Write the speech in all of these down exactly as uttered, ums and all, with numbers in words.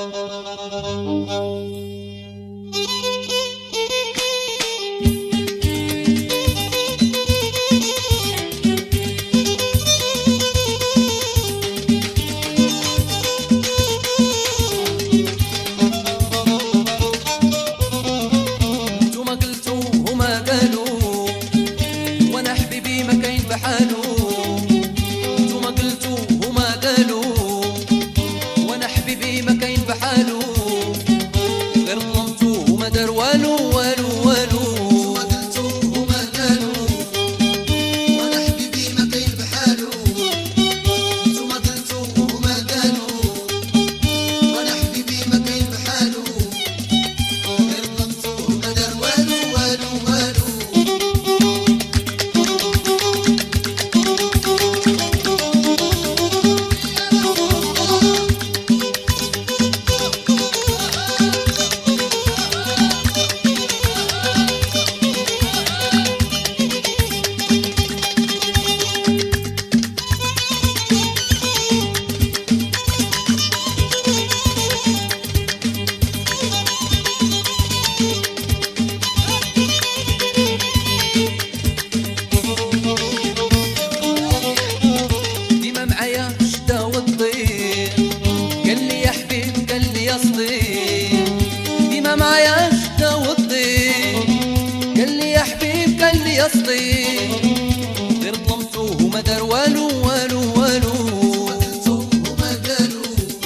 قصدي غير ظلمته وما دار والو والو والو ظلمته وما قالو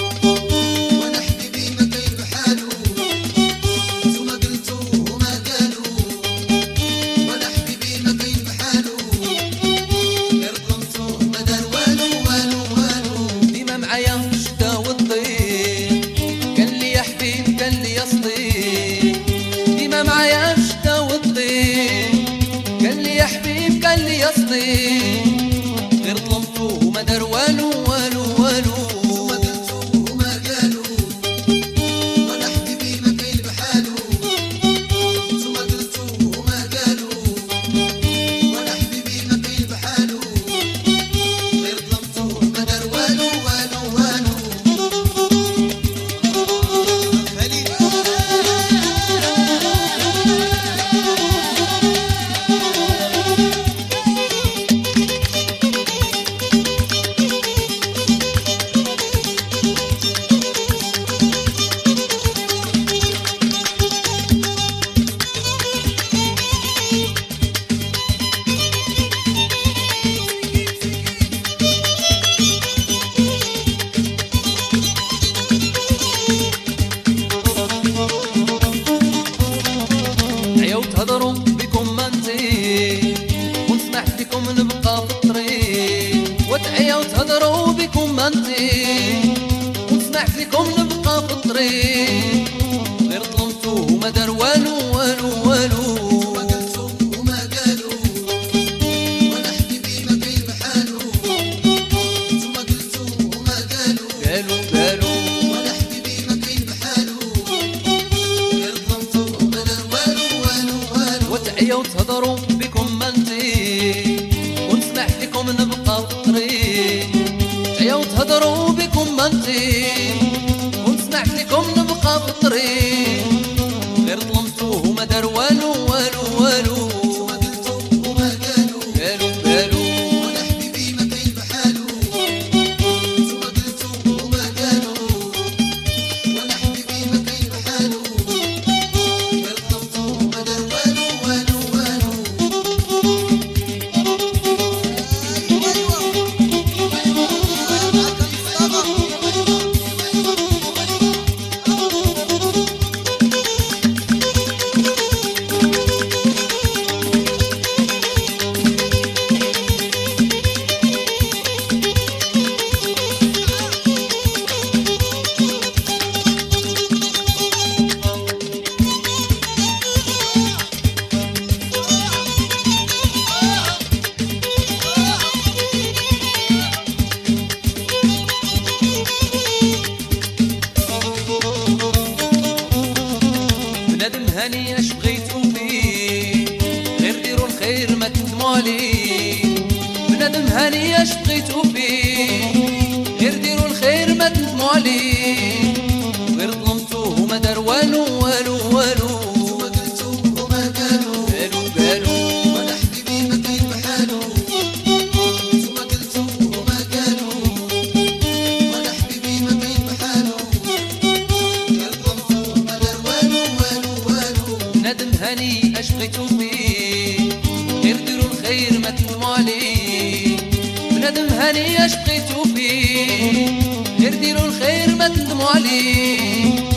وانا حبيبي ما كاين بحالو نتوما قلتو وما قالو وانا حبيبي ما كاين بحالو غير ظلمته وما دار والو والو والو ديما معايا الشتا والضيق قال لي يا حبيب قال لي يا صديق ديما معايا الشتا والضيق قال لي يا حبيب قال لي يا صديق غير ظلمته وما دار والو والو والو نتوما قلتو وما قالو وانا حبيبي ما كاين بحالو نتوما قلتو وما قالو وانا حبيبي ما كاين بحالو غير ظلمته وما دار والو والو والو تهضروا بكم منتي ونسمعت لكم نبقى في الطريق وتعيوا تهضروا بكم منتي ونسمعت لكم نبقى في الطريق غير ظلمتو وما دار والو والو والو نتوما قلتو وما قالو وانا حبيبي ما كاين بحالو نتوما قلتو وما قالو قالوا قالوا وانا حبيبي ما كاين بحالو غير ظلمتو وما دار والو والو والو وتعيوا تهضروا بكم منتي ونسمعت لكم نبقى في الطريق تعيوا تهضروا بكم منتي ونسمعت لكم نبقى في الطريق غير ظلمتو وما دار والو والو والو نتوما قلتو وما قالو قالوا قالوا وانا حبيبي ما كاين بحالو نتوما قلتو وما قالو وانا حبيبي ما كاين بحالو غير ظلمتو وما دار والو والو والو ايوا ايوا عليه